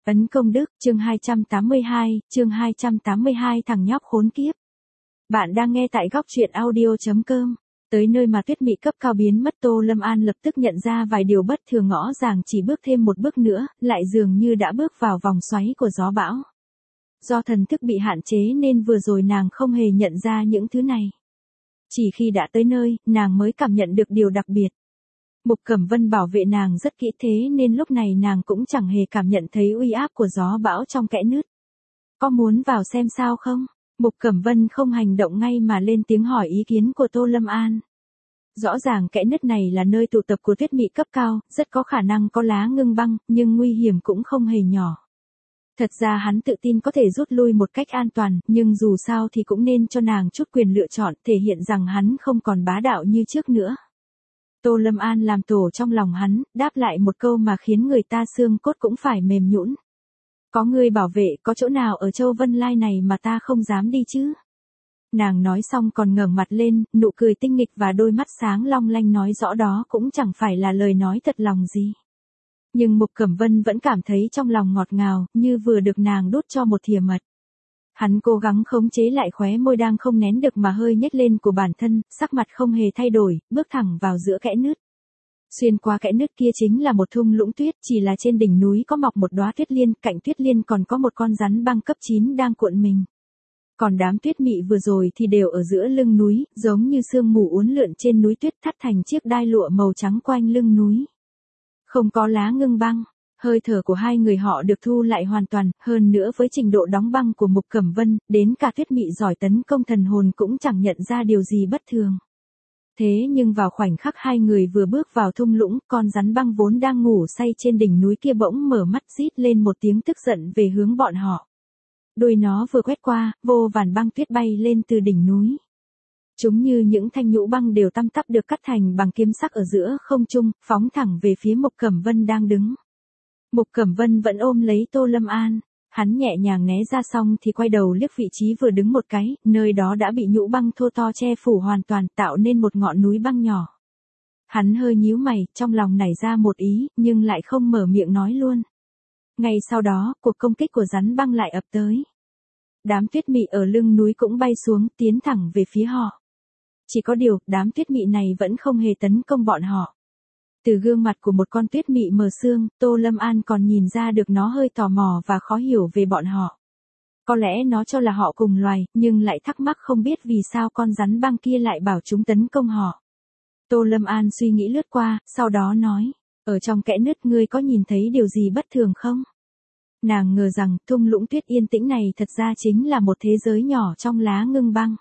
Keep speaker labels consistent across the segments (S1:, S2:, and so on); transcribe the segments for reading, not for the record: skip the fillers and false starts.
S1: Ấn công đức, chương 282, thằng nhóc khốn kiếp. Bạn đang nghe tại góc truyện audio.com. Tới nơi mà Tuyết Mị cấp cao biến mất, Tô Lâm An lập tức nhận ra vài điều bất thường, ngõ ràng chỉ bước thêm một bước nữa, lại dường như đã bước vào vòng xoáy của gió bão. Do thần thức bị hạn chế nên vừa rồi nàng không hề nhận ra những thứ này. Chỉ khi đã tới nơi, nàng mới cảm nhận được điều đặc biệt. Mục Cẩm Vân bảo vệ nàng rất kỹ, thế nên lúc này nàng cũng chẳng hề cảm nhận thấy uy áp của gió bão trong kẽ nứt. Có muốn vào xem sao không? Mục Cẩm Vân không hành động ngay mà lên tiếng hỏi ý kiến của Tô Lâm An. Rõ ràng kẽ nứt này là nơi tụ tập của Tuyết Mị cấp cao, rất có khả năng có lá ngưng băng, nhưng nguy hiểm cũng không hề nhỏ. Thật ra hắn tự tin có thể rút lui một cách an toàn, nhưng dù sao thì cũng nên cho nàng chút quyền lựa chọn, thể hiện rằng hắn không còn bá đạo như trước nữa. Tô Lâm An làm tổ trong lòng hắn, đáp lại một câu mà khiến người ta xương cốt cũng phải mềm nhũn. Có người bảo vệ, có chỗ nào ở Châu Vân Lai này mà ta không dám đi chứ? Nàng nói xong còn ngẩng mặt lên, nụ cười tinh nghịch và đôi mắt sáng long lanh nói rõ đó cũng chẳng phải là lời nói thật lòng gì. Nhưng Mục Cẩm Vân vẫn cảm thấy trong lòng ngọt ngào, như vừa được nàng đút cho một thìa mật. Hắn cố gắng khống chế lại khóe môi đang không nén được mà hơi nhếch lên của bản thân, sắc mặt không hề thay đổi, bước thẳng vào giữa kẽ nứt. Xuyên qua kẽ nứt kia chính là một thung lũng tuyết, chỉ là trên đỉnh núi có mọc một đóa tuyết liên, cạnh tuyết liên còn có một con rắn băng cấp 9 đang cuộn mình. Còn đám Tuyết Mị vừa rồi thì đều ở giữa lưng núi, giống như sương mù uốn lượn trên núi tuyết, thắt thành chiếc đai lụa màu trắng quanh lưng núi. Không có lá ngưng băng. Hơi thở của hai người họ được thu lại hoàn toàn, hơn nữa với trình độ đóng băng của Mục Cẩm Vân, đến cả Tuyết Mị giỏi tấn công thần hồn cũng chẳng nhận ra điều gì bất thường. Thế nhưng vào khoảnh khắc hai người vừa bước vào thung lũng, con rắn băng vốn đang ngủ say trên đỉnh núi kia bỗng mở mắt rít lên một tiếng tức giận về hướng bọn họ. Đuôi nó vừa quét qua, vô vàn băng tuyết bay lên từ đỉnh núi. Chúng như những thanh nhũ băng đều tăm tắp được cắt thành bằng kiếm sắc ở giữa không trung, phóng thẳng về phía Mục Cẩm Vân đang đứng. Mục Cẩm Vân vẫn ôm lấy Tô Lâm An, hắn nhẹ nhàng né ra xong thì quay đầu liếc vị trí vừa đứng một cái, nơi đó đã bị nhũ băng thô to che phủ hoàn toàn, tạo nên một ngọn núi băng nhỏ. Hắn hơi nhíu mày, trong lòng nảy ra một ý, nhưng lại không mở miệng nói luôn. Ngay sau đó, cuộc công kích của rắn băng lại ập tới. Đám Tuyết Mị ở lưng núi cũng bay xuống, tiến thẳng về phía họ. Chỉ có điều, đám Tuyết Mị này vẫn không hề tấn công bọn họ. Từ gương mặt của một con Tuyết Mị mờ sương, Tô Lâm An còn nhìn ra được nó hơi tò mò và khó hiểu về bọn họ. Có lẽ nó cho là họ cùng loài, nhưng lại thắc mắc không biết vì sao con rắn băng kia lại bảo chúng tấn công họ. Tô Lâm An suy nghĩ lướt qua, sau đó nói, ở trong kẽ nứt ngươi có nhìn thấy điều gì bất thường không? Nàng ngờ rằng thung lũng tuyết yên tĩnh này thật ra chính là một thế giới nhỏ trong lá ngưng băng.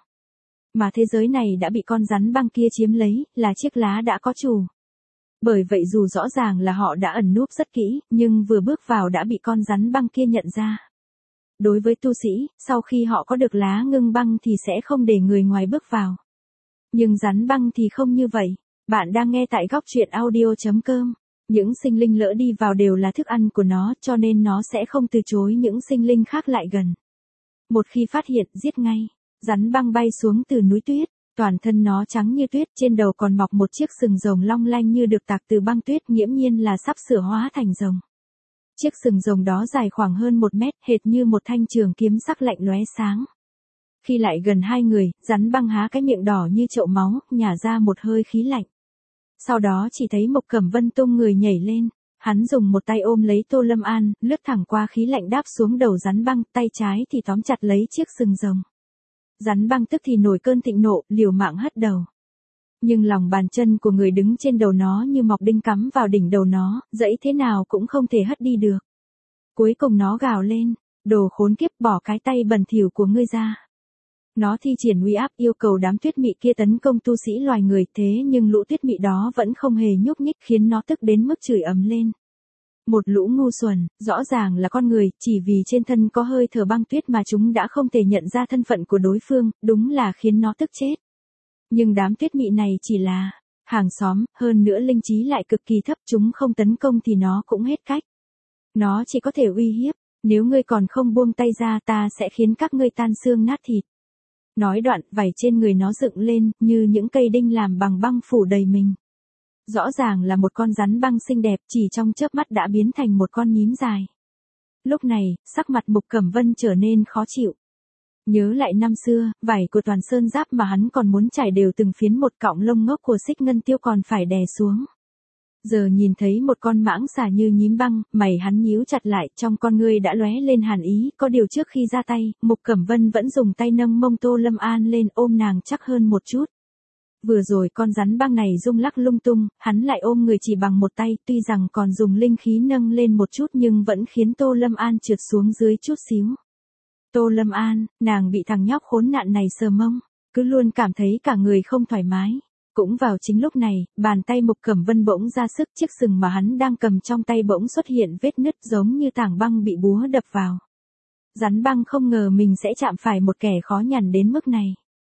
S1: Mà thế giới này đã bị con rắn băng kia chiếm lấy, là chiếc lá đã có chủ. Bởi vậy dù rõ ràng là họ đã ẩn núp rất kỹ, nhưng vừa bước vào đã bị con rắn băng kia nhận ra. Đối với tu sĩ, sau khi họ có được lá ngưng băng thì sẽ không để người ngoài bước vào. Nhưng rắn băng thì không như vậy. Bạn đang nghe tại góc truyện audio.com. Những sinh linh lỡ đi vào đều là thức ăn của nó, cho nên nó sẽ không từ chối những sinh linh khác lại gần. Một khi phát hiện, giết ngay. Rắn băng bay xuống từ núi tuyết. Toàn thân nó trắng như tuyết, trên đầu còn mọc một chiếc sừng rồng long lanh như được tạc từ băng tuyết, nghiễm nhiên là sắp sửa hóa thành rồng. Chiếc sừng rồng đó dài khoảng hơn 1 mét, hệt như một thanh trường kiếm sắc lạnh lóe sáng. Khi lại gần hai người, rắn băng há cái miệng đỏ như chậu máu, nhả ra một hơi khí lạnh. Sau đó chỉ thấy Mục Cẩm Vân tung người nhảy lên, hắn dùng một tay ôm lấy Tô Lâm An, lướt thẳng qua khí lạnh đáp xuống đầu rắn băng, tay trái thì tóm chặt lấy chiếc sừng rồng. Rắn băng tức thì nổi cơn thịnh nộ, liều mạng hất đầu. Nhưng lòng bàn chân của người đứng trên đầu nó như mọc đinh cắm vào đỉnh đầu nó, dẫy thế nào cũng không thể hất đi được. Cuối cùng nó gào lên, đồ khốn kiếp, bỏ cái tay bẩn thỉu của ngươi ra. Nó thi triển uy áp yêu cầu đám Tuyết Mị kia tấn công tu sĩ loài người, thế nhưng lũ Tuyết Mị đó vẫn không hề nhúc nhích, khiến nó tức đến mức chửi ầm lên. Một lũ ngu xuẩn, rõ ràng là con người, chỉ vì trên thân có hơi thở băng tuyết mà chúng đã không thể nhận ra thân phận của đối phương, đúng là khiến nó tức chết. Nhưng đám Tuyết Mị này chỉ là hàng xóm, hơn nữa linh trí lại cực kỳ thấp, chúng không tấn công thì nó cũng hết cách. Nó chỉ có thể uy hiếp, nếu ngươi còn không buông tay ra ta sẽ khiến các ngươi tan xương nát thịt. Nói đoạn, vảy trên người nó dựng lên, như những cây đinh làm bằng băng phủ đầy mình. Rõ ràng là một con rắn băng xinh đẹp, chỉ trong chớp mắt đã biến thành một con nhím dài. Lúc này, sắc mặt Mục Cẩm Vân trở nên khó chịu. Nhớ lại năm xưa, vải của toàn sơn giáp mà hắn còn muốn trải đều từng phiến một cọng lông ngốc của Xích Ngân Tiêu còn phải đè xuống. Giờ nhìn thấy một con mãng xà như nhím băng, mày hắn nhíu chặt lại, trong con ngươi đã lóe lên hàn ý, có điều trước khi ra tay, Mục Cẩm Vân vẫn dùng tay nâng mông Tô Lâm An lên ôm nàng chắc hơn một chút. Vừa rồi con rắn băng này rung lắc lung tung, hắn lại ôm người chỉ bằng một tay, tuy rằng còn dùng linh khí nâng lên một chút nhưng vẫn khiến Tô Lâm An trượt xuống dưới chút xíu. Tô Lâm An, nàng bị thằng nhóc khốn nạn này sờ mông, cứ luôn cảm thấy cả người không thoải mái. Cũng vào chính lúc này, bàn tay Mục Cẩm Vân bỗng ra sức, chiếc sừng mà hắn đang cầm trong tay bỗng xuất hiện vết nứt giống như tảng băng bị búa đập vào. Rắn băng không ngờ mình sẽ chạm phải một kẻ khó nhằn đến mức này.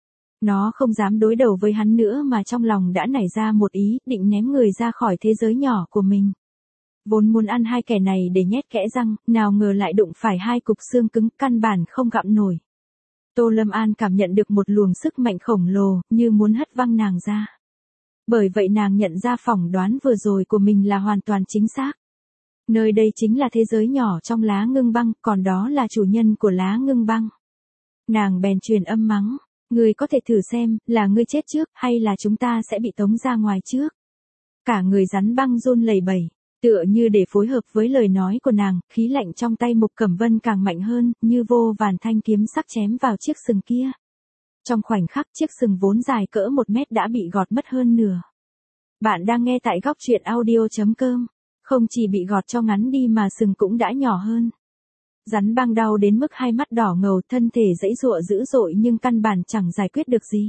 S1: Nó không dám đối đầu với hắn nữa mà trong lòng đã nảy ra một ý, định ném người ra khỏi thế giới nhỏ của mình. Vốn muốn ăn hai kẻ này để nhét kẽ răng, nào ngờ lại đụng phải hai cục xương cứng, căn bản không gặm nổi. Tô Lâm An cảm nhận được một luồng sức mạnh khổng lồ, như muốn hất văng nàng ra. Bởi vậy nàng nhận ra phỏng đoán vừa rồi của mình là hoàn toàn chính xác. Nơi đây chính là thế giới nhỏ trong lá ngưng băng, còn đó là chủ nhân của lá ngưng băng. Nàng bèn truyền âm mắng, ngươi có thể thử xem, là ngươi chết trước, hay là chúng ta sẽ bị tống ra ngoài trước. Cả người rắn băng run lẩy bẩy, tựa như để phối hợp với lời nói của nàng, khí lạnh trong tay Mục Cẩm Vân càng mạnh hơn, như vô vàn thanh kiếm sắc chém vào chiếc sừng kia. Trong khoảnh khắc chiếc sừng vốn dài cỡ 1 mét đã bị gọt mất hơn nửa. Bạn đang nghe tại góc truyện audio.com. Không chỉ bị gọt cho ngắn đi mà sừng cũng đã nhỏ hơn. Rắn băng đau đến mức hai mắt đỏ ngầu, thân thể giãy giụa dữ dội nhưng căn bản chẳng giải quyết được gì.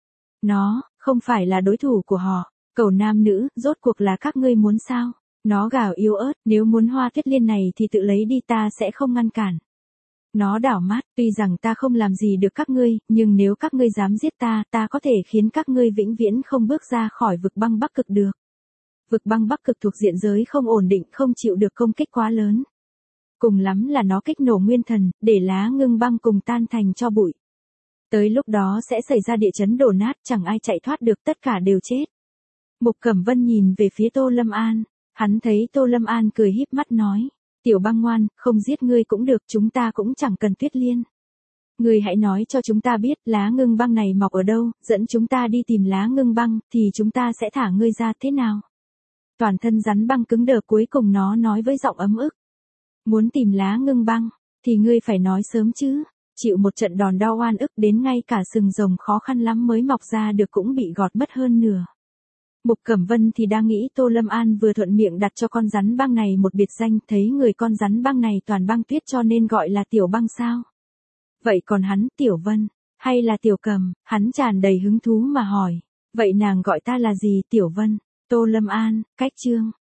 S1: Nó, không phải là đối thủ của họ. Cẩu nam nữ, rốt cuộc là các ngươi muốn sao? Nó gào yếu ớt, nếu muốn hoa tuyết liên này thì tự lấy đi, ta sẽ không ngăn cản. Nó đảo mắt, tuy rằng ta không làm gì được các ngươi, nhưng nếu các ngươi dám giết ta, ta có thể khiến các ngươi vĩnh viễn không bước ra khỏi vực băng Bắc Cực được. Vực băng Bắc Cực thuộc diện giới không ổn định, không chịu được công kích quá lớn. Cùng lắm là nó kích nổ nguyên thần, để lá ngưng băng cùng tan thành tro bụi. Tới lúc đó sẽ xảy ra địa chấn đổ nát, chẳng ai chạy thoát được, tất cả đều chết. Mục Cẩm Vân nhìn về phía Tô Lâm An, hắn thấy Tô Lâm An cười híp mắt nói, tiểu băng ngoan, không giết ngươi cũng được, chúng ta cũng chẳng cần tuyết liên. Ngươi hãy nói cho chúng ta biết lá ngưng băng này mọc ở đâu, dẫn chúng ta đi tìm lá ngưng băng, thì chúng ta sẽ thả ngươi ra, thế nào? Toàn thân rắn băng cứng đờ, cuối cùng nó nói với giọng ấm ức. Muốn tìm lá ngưng băng, thì ngươi phải nói sớm chứ. Chịu một trận đòn đau oan ức đến ngay cả sừng rồng khó khăn lắm mới mọc ra được cũng bị gọt mất hơn nửa. Mục Cẩm Vân thì đang nghĩ Tô Lâm An vừa thuận miệng đặt cho con rắn băng này một biệt danh, thấy người con rắn băng này toàn băng tuyết cho nên gọi là Tiểu Băng sao. Vậy còn hắn, Tiểu Vân, hay là Tiểu Cầm, hắn tràn đầy hứng thú mà hỏi. Vậy nàng gọi ta là gì, Tiểu Vân? Tô Lâm An, cách chương.